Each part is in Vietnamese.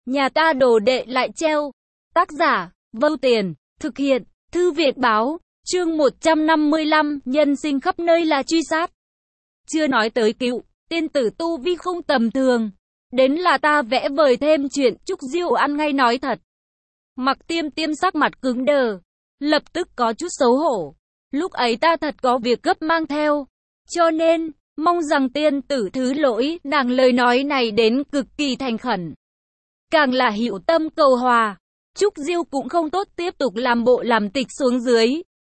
Nhà ta đồ đệ lại treo. Tác giả, Vâu Tiền, thực hiện, Thư viện báo, chương 155, nhân sinh khắp nơi là truy sát. Chưa nói tới cựu, tiên tử tu vi không tầm thường. Đến là ta vẽ vời thêm chuyện, Trúc Diêu ăn ngay nói thật. Mặc Tiêm Tiêm sắc mặt cứng đờ, lập tức có chút xấu hổ. Lúc ấy ta thật có việc gấp mang theo, cho nên, mong rằng tiên tử thứ lỗi, nàng lời nói này đến cực kỳ thành khẩn. Càng là hữu tâm cầu hòa, Trúc Diêu cũng không tốt tiếp tục làm bộ làm tịch xuống dưới.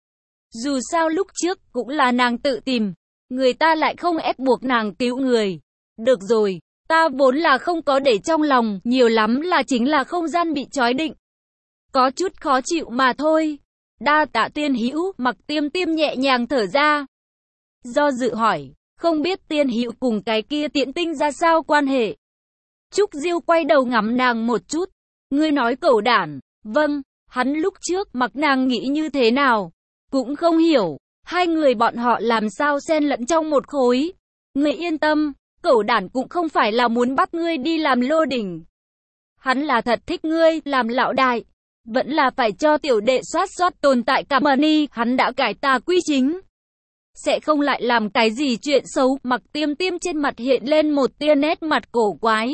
Dù sao lúc trước cũng là nàng tự tìm, người ta lại không ép buộc nàng cứu người. Được rồi, ta vốn là không có để trong lòng, nhiều lắm là chính là không gian bị trói định. Có chút khó chịu mà thôi. Đa tạ tiên hữu, Mặc Tiêm Tiêm nhẹ nhàng thở ra. Do dự hỏi, không biết tiên hữu cùng cái kia Tiễn Tinh ra sao quan hệ. Trúc Diêu quay đầu ngắm nàng một chút. Ngươi nói cẩu đản, vâng, hắn lúc trước mặc nàng nghĩ như thế nào, cũng không hiểu, hai người bọn họ làm sao xen lẫn trong một khối. Ngươi yên tâm, cẩu đản cũng không phải là muốn bắt ngươi đi làm lô đỉnh. Hắn là thật thích ngươi, làm lão đại, vẫn là phải cho tiểu đệ soát tồn tại cả money, hắn đã cải tà quy chính. Sẽ không lại làm cái gì chuyện xấu. Mặc Tiêm Tiêm trên mặt hiện lên một tia nét mặt cổ quái.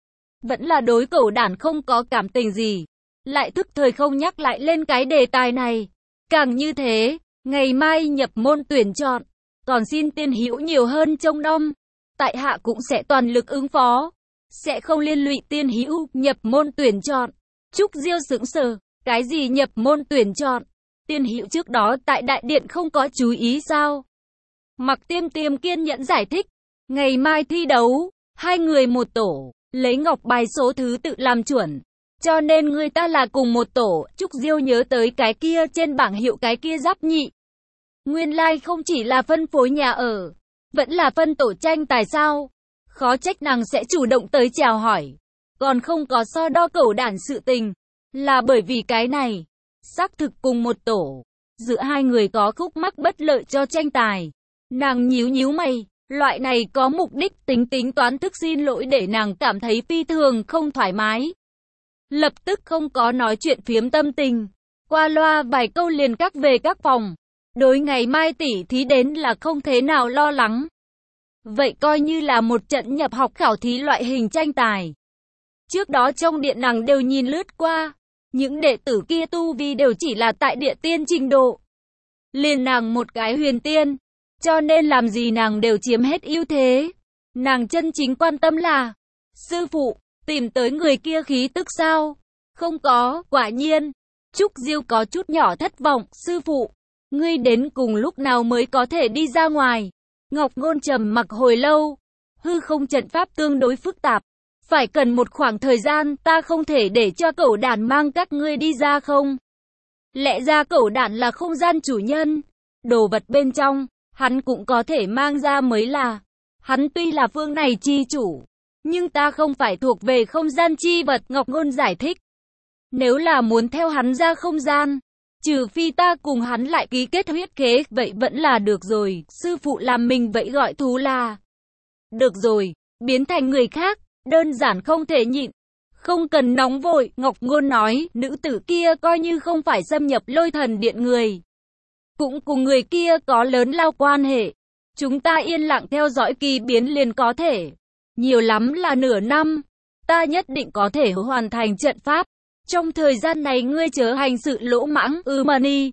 Vẫn là đối cẩu đản không có cảm tình gì. Lại thức thời không nhắc lại lên cái đề tài này. Càng như thế, ngày mai nhập môn tuyển chọn. Còn xin tiên hữu nhiều hơn trông nom. Tại hạ cũng sẽ toàn lực ứng phó. Sẽ không liên lụy tiên hữu nhập môn tuyển chọn. Trúc Diêu sững sờ. Cái gì nhập môn tuyển chọn? Tiên hữu trước đó tại đại điện không có chú ý sao? Mặc Tiêm Tiêm kiên nhẫn giải thích. Ngày mai thi đấu, hai người một tổ. Lấy ngọc bài số thứ tự làm chuẩn. Cho nên người ta là cùng một tổ. Trúc Diêu nhớ tới cái kia trên bảng hiệu cái kia giáp nhị. Nguyên lai không chỉ là phân phối nhà ở, vẫn là phân tổ tranh tài sao. Khó trách nàng sẽ chủ động tới chào hỏi. Còn không có so đo cẩu đản sự tình. Là bởi vì cái này. Xác thực cùng một tổ. Giữa hai người có khúc mắc bất lợi cho tranh tài. Nàng nhíu mày. Loại này có mục đích tính toán thức xin lỗi để nàng cảm thấy phi thường không thoải mái. Lập tức không có nói chuyện phiếm tâm tình. Qua loa vài câu liền cắt về các phòng. Đối ngày mai tỉ thí đến là không thế nào lo lắng. Vậy coi như là một trận nhập học khảo thí loại hình tranh tài. Trước đó trong điện nàng đều nhìn lướt qua. Những đệ tử kia tu vi đều chỉ là tại địa tiên trình độ. Liền nàng một cái huyền tiên. Cho nên làm gì nàng đều chiếm hết ưu thế. Nàng chân chính quan tâm là, sư phụ, tìm tới người kia khí tức sao? Không có, quả nhiên. Trúc Diêu có chút nhỏ thất vọng, sư phụ, ngươi đến cùng lúc nào mới có thể đi ra ngoài? Ngọc Ngôn trầm mặc hồi lâu, hư không trận pháp tương đối phức tạp. Phải cần một khoảng thời gian, ta không thể để cho cẩu đản mang các ngươi đi ra không? Lẽ ra cẩu đản là không gian chủ nhân, đồ vật bên trong. Hắn cũng có thể mang ra mới là. Hắn tuy là phương này chi chủ, nhưng ta không phải thuộc về không gian chi vật, Ngọc Ngôn giải thích. Nếu là muốn theo hắn ra không gian, trừ phi ta cùng hắn lại ký kết huyết khế, vậy vẫn là được rồi. Sư phụ làm mình vậy gọi thú là. Được rồi, biến thành người khác, đơn giản không thể nhịn. Không cần nóng vội, Ngọc Ngôn nói, nữ tử kia coi như không phải xâm nhập Lôi Thần Điện người. Cũng cùng người kia có lớn lao quan hệ. Chúng ta yên lặng theo dõi kỳ biến liền có thể. Nhiều lắm là nửa năm. Ta nhất định có thể hoàn thành trận pháp. Trong thời gian này ngươi chớ hành sự lỗ mãng, Mani.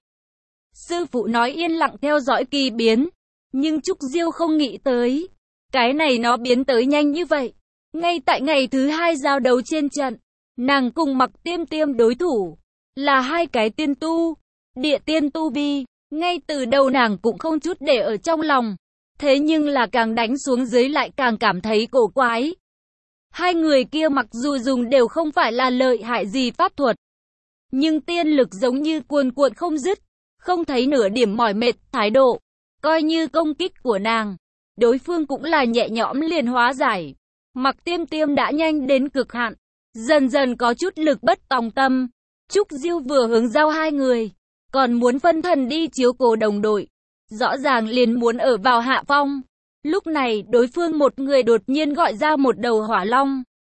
Sư phụ nói yên lặng theo dõi kỳ biến. Nhưng Trúc Diêu không nghĩ tới. Cái này nó biến tới nhanh như vậy. Ngay tại ngày thứ hai giao đấu trên trận. Nàng cùng Mặc Tiêm Tiêm đối thủ. Là hai cái tiên tu. Địa tiên tu vi. Ngay từ đầu nàng cũng không chút để ở trong lòng. Thế nhưng là càng đánh xuống dưới lại càng cảm thấy cổ quái. Hai người kia mặc dù dùng đều không phải là lợi hại gì pháp thuật. Nhưng tiên lực giống như cuồn cuộn không dứt. Không thấy nửa điểm mỏi mệt, thái độ. Coi như công kích của nàng. Đối phương cũng là nhẹ nhõm liền hóa giải. Mặc Tiêm Tiêm đã nhanh đến cực hạn. Dần dần có chút lực bất tòng tâm. Trúc Diêu vừa hướng giao hai người. Còn muốn phân thần đi chiếu cố đồng đội. Rõ ràng liền muốn ở vào hạ phong. Lúc này đối phương một người đột nhiên gọi ra một đầu hỏa long.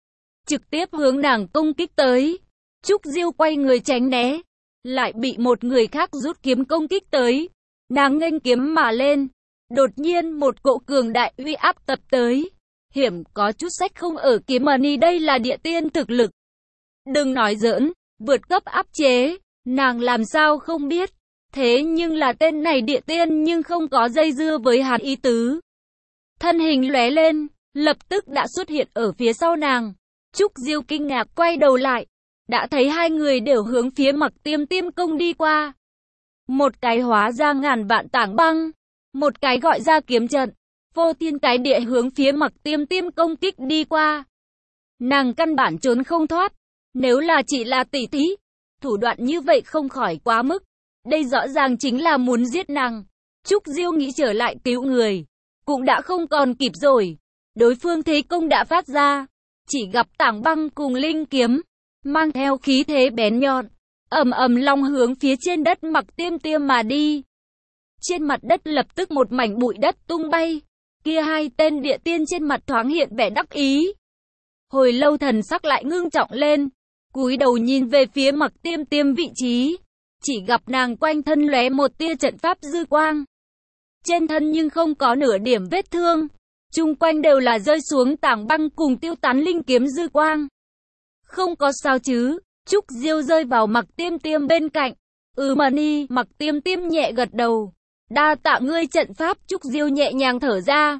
trực tiếp hướng nàng công kích tới. Trúc Diêu quay người tránh né, lại bị một người khác rút kiếm công kích tới. Nàng nghênh kiếm mà lên, đột nhiên một cỗ cường đại uy áp tập tới. Hiểm có chút sách không ở kiếm mani, đây là địa tiên thực lực. Đừng nói giỡn, vượt cấp áp chế, nàng làm sao không biết. Thế nhưng là tên này địa tiên nhưng không có dây dưa với hắn ý tứ. Thân hình lóe lên, lập tức đã xuất hiện ở phía sau nàng. Trúc Diêu kinh ngạc quay đầu lại, đã thấy hai người đều hướng phía Mặc Tiêm Tiêm công đi qua. Một cái hóa ra ngàn vạn tảng băng, một cái gọi ra kiếm trận, vô thiên cái địa hướng phía Mặc Tiêm Tiêm công kích đi qua. Nàng căn bản trốn không thoát, nếu là chỉ là tỷ thí, thủ đoạn như vậy không khỏi quá mức. Đây rõ ràng chính là muốn giết nàng. Trúc Diêu nghĩ trở lại cứu người, cũng đã không còn kịp rồi. Đối phương thế công đã phát ra, chỉ gặp tảng băng cùng linh kiếm, mang theo khí thế bén nhọn, ầm ầm long hướng phía trên đất Mặc Tiêm Tiêm mà đi. Trên mặt đất lập tức một mảnh bụi đất tung bay. Kia hai tên địa tiên trên mặt thoáng hiện vẻ đắc ý. Hồi lâu thần sắc lại ngưng trọng lên, cúi đầu nhìn về phía Mặc Tiêm Tiêm vị trí, chỉ gặp nàng quanh thân lóe một tia trận pháp dư quang. Trên thân nhưng không có nửa điểm vết thương, chung quanh đều là rơi xuống tảng băng cùng tiêu tán linh kiếm dư quang. Không có sao chứ? Trúc Diêu rơi vào Mặc Tiêm Tiêm bên cạnh. Mani, Mặc Tiêm Tiêm nhẹ gật đầu. Đa tạ ngươi trận pháp. Trúc Diêu nhẹ nhàng thở ra.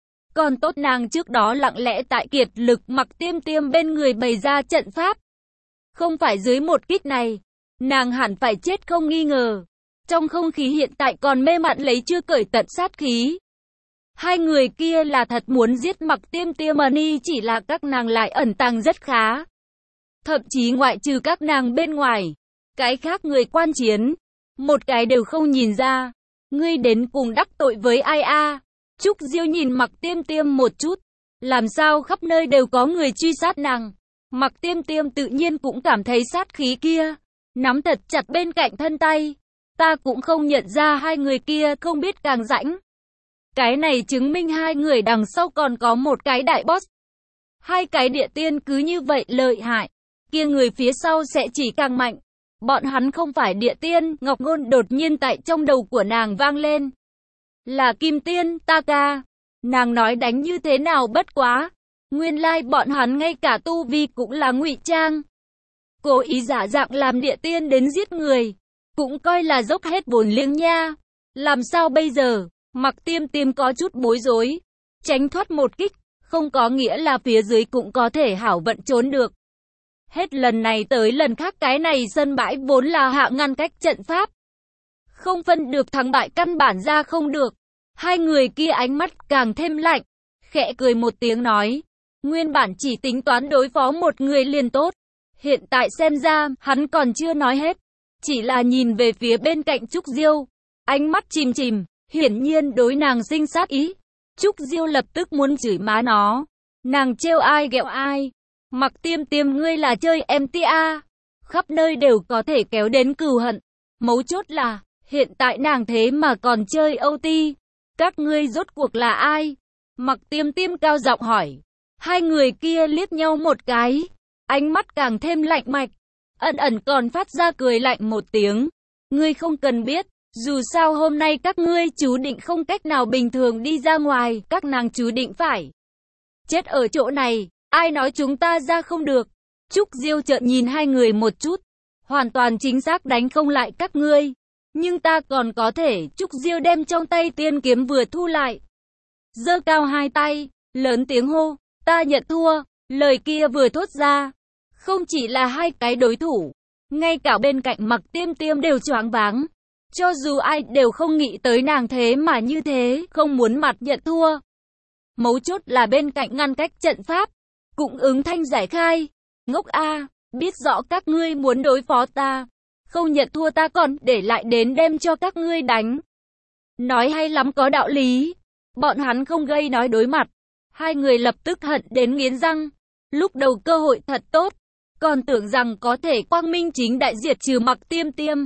Còn tốt nàng trước đó lặng lẽ tại kiệt lực Mặc Tiêm Tiêm bên người bày ra trận pháp. Không phải dưới một kích này, nàng hẳn phải chết không nghi ngờ. Trong không khí hiện tại còn mê mặn lấy chưa cởi tận sát khí. Hai người kia là thật muốn giết Mặc Tiêm Tiêm, Mani chỉ là các nàng lại ẩn tàng rất khá. Thậm chí ngoại trừ các nàng bên ngoài, cái khác người quan chiến, một cái đều không nhìn ra. Ngươi đến cùng đắc tội với ai a? Trúc Diêu nhìn Mặc Tiêm Tiêm một chút, làm sao khắp nơi đều có người truy sát nàng. Mặc Tiêm Tiêm tự nhiên cũng cảm thấy sát khí kia, nắm thật chặt bên cạnh thân tay. Ta cũng không nhận ra hai người kia không biết càng rãnh. Cái này chứng minh hai người đằng sau còn có một cái đại boss. Hai cái địa tiên cứ như vậy lợi hại, kia người phía sau sẽ chỉ càng mạnh. Bọn hắn không phải địa tiên. Ngọc ngôn đột nhiên tại trong đầu của nàng vang lên. Là Kim Tiên, ta ca. Nàng nói đánh như thế nào bất quá. Nguyên lai bọn hắn ngay cả tu vi cũng là ngụy trang. Cố ý giả dạng làm địa tiên đến giết người, cũng coi là dốc hết vốn liếng nha. Làm sao bây giờ? Mặc Tiêm Tiêm có chút bối rối. Tránh thoát một kích, không có nghĩa là phía dưới cũng có thể hảo vận trốn được. Hết lần này tới lần khác cái này sân bãi vốn là hạ ngăn cách trận pháp. Không phân được thắng bại, căn bản ra không được. Hai người kia ánh mắt càng thêm lạnh, khẽ cười một tiếng nói. Nguyên bản chỉ tính toán đối phó một người liền tốt. Hiện tại xem ra, hắn còn chưa nói hết. Chỉ là nhìn về phía bên cạnh Trúc Diêu, ánh mắt chìm chìm, hiển nhiên đối nàng sinh sát ý. Trúc Diêu lập tức muốn chửi má nó. Nàng trêu ai ghẹo ai. Mặc Tiêm Tiêm, ngươi là chơi MTA, khắp nơi đều có thể kéo đến cừu hận. Mấu chốt là, hiện tại nàng thế mà còn chơi OT. Các ngươi rốt cuộc là ai? Mặc Tiêm Tiêm cao giọng hỏi. Hai người kia liếc nhau một cái, ánh mắt càng thêm lạnh mạch, ẩn ẩn còn phát ra cười lạnh một tiếng. Ngươi không cần biết, dù sao hôm nay các ngươi chú định không cách nào bình thường đi ra ngoài, các nàng chú định phải chết ở chỗ này. Ai nói chúng ta ra không được? Trúc Diêu trợn nhìn hai người một chút, hoàn toàn chính xác đánh không lại các ngươi, nhưng ta còn có thể. Trúc Diêu đem trong tay tiên kiếm vừa thu lại, giơ cao hai tay, lớn tiếng hô, ta nhận thua. Lời kia vừa thốt ra, không chỉ là hai cái đối thủ, ngay cả bên cạnh Mặc Tiêm Tiêm đều choáng váng. Cho dù ai đều không nghĩ tới nàng thế mà như thế, không muốn mặt nhận thua. Mấu chốt là bên cạnh ngăn cách trận pháp, cũng ứng thanh giải khai. Ngốc a, biết rõ các ngươi muốn đối phó ta, không nhận thua ta còn để lại đến đem cho các ngươi đánh. Nói hay lắm, có đạo lý. Bọn hắn không gây nói đối mặt. Hai người lập tức hận đến nghiến răng. Lúc đầu cơ hội thật tốt, còn tưởng rằng có thể quang minh chính đại diệt trừ Mặc Tiêm Tiêm.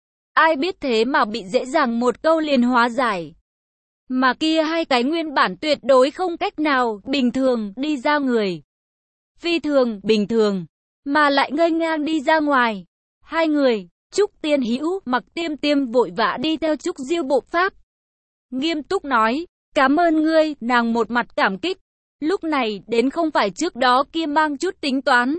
Ai biết thế mà bị dễ dàng một câu liền hóa giải. Mà kia hai cái nguyên bản tuyệt đối không cách nào bình thường đi ra người. phi thường, bình thường, mà lại nghênh ngang đi ra ngoài. Hai người, Trúc Tiên Hữu, Mặc Tiêm Tiêm vội vã đi theo Trúc Diêu bộ pháp. Nghiêm túc nói, cảm ơn ngươi, nàng một mặt cảm kích. Lúc này, đến không phải trước đó kia mang chút tính toán,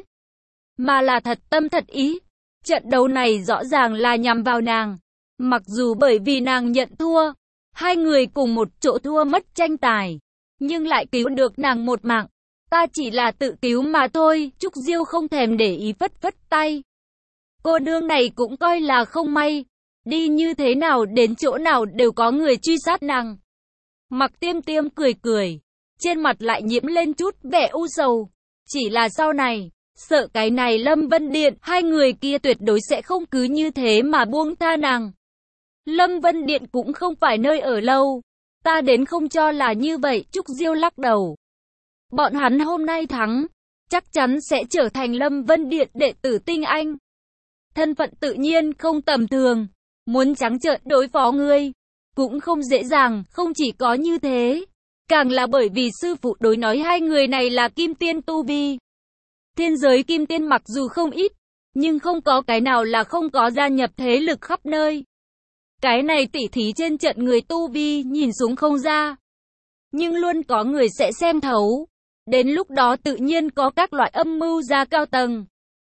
mà là thật tâm thật ý. Trận đấu này rõ ràng là nhằm vào nàng. Mặc dù bởi vì nàng nhận thua, hai người cùng một chỗ thua mất tranh tài, nhưng lại cứu được nàng một mạng. Ta chỉ là tự cứu mà thôi, Trúc Diêu không thèm để ý phất phất tay. Cô nương này cũng coi là không may, đi như thế nào đến chỗ nào đều có người truy sát nàng. Mặc Tiêm Tiêm cười cười, trên mặt lại nhiễm lên chút vẻ u sầu. Chỉ là sau này, sợ cái này Lâm Vân Điện, hai người kia tuyệt đối sẽ không cứ như thế mà buông tha nàng. Lâm Vân Điện cũng không phải nơi ở lâu, ta đến không cho là như vậy, Trúc Diêu lắc đầu. Bọn hắn hôm nay thắng, chắc chắn sẽ trở thành Lâm Vân Điện đệ tử tinh anh. Thân phận tự nhiên không tầm thường, muốn trắng trợn đối phó ngươi cũng không dễ dàng, không chỉ có như thế, càng là bởi vì sư phụ đối nói hai người này là kim tiên tu vi. Thiên giới kim tiên mặc dù không ít, nhưng không có cái nào là không có gia nhập thế lực khắp nơi. Cái này tỉ thí trên trận người tu vi nhìn xuống không ra, nhưng luôn có người sẽ xem thấu. Đến lúc đó tự nhiên có các loại âm mưu gia cao tầng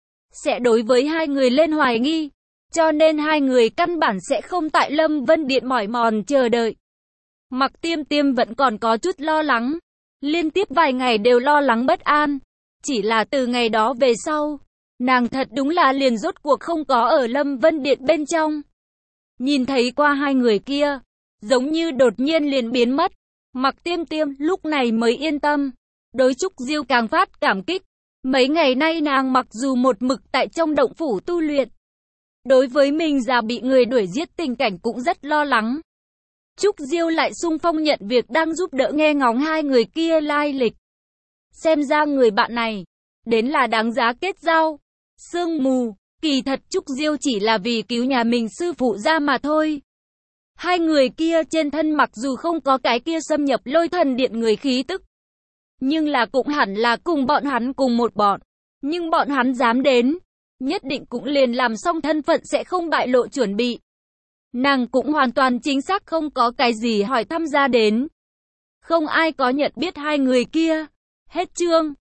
sẽ đối với hai người lên hoài nghi, cho nên hai người căn bản sẽ không tại Lâm Vân Điện mỏi mòn chờ đợi. Mặc Tiêm Tiêm vẫn còn có chút lo lắng, liên tiếp vài ngày đều lo lắng bất an. Chỉ là từ ngày đó về sau, nàng thật đúng là liền rốt cuộc không có ở Lâm Vân Điện bên trong. Nhìn thấy qua hai người kia, giống như đột nhiên liền biến mất. Mặc Tiêm Tiêm lúc này mới yên tâm, đối Trúc Diêu càng phát cảm kích. Mấy ngày nay nàng mặc dù một mực tại trong động phủ tu luyện, đối với mình già bị người đuổi giết tình cảnh cũng rất lo lắng. Trúc Diêu lại xung phong nhận việc đang giúp đỡ nghe ngóng hai người kia lai lịch. Xem ra người bạn này, đến là đáng giá kết giao. Sương mù, kỳ thật Trúc Diêu chỉ là vì cứu nhà mình sư phụ ra mà thôi. Hai người kia trên thân mặc dù không có cái kia xâm nhập Lôi Thần Điện người khí tức, nhưng là cũng hẳn là cùng bọn hắn cùng một bọn. Nhưng bọn hắn dám đến, nhất định cũng liền làm xong thân phận sẽ không bại lộ chuẩn bị. Nàng cũng hoàn toàn chính xác không có cái gì hỏi thăm ra đến. Không ai có nhận biết hai người kia. Hết chương.